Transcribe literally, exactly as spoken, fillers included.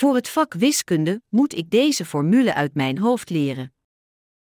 Voor het vak wiskunde moet ik deze formule uit mijn hoofd leren.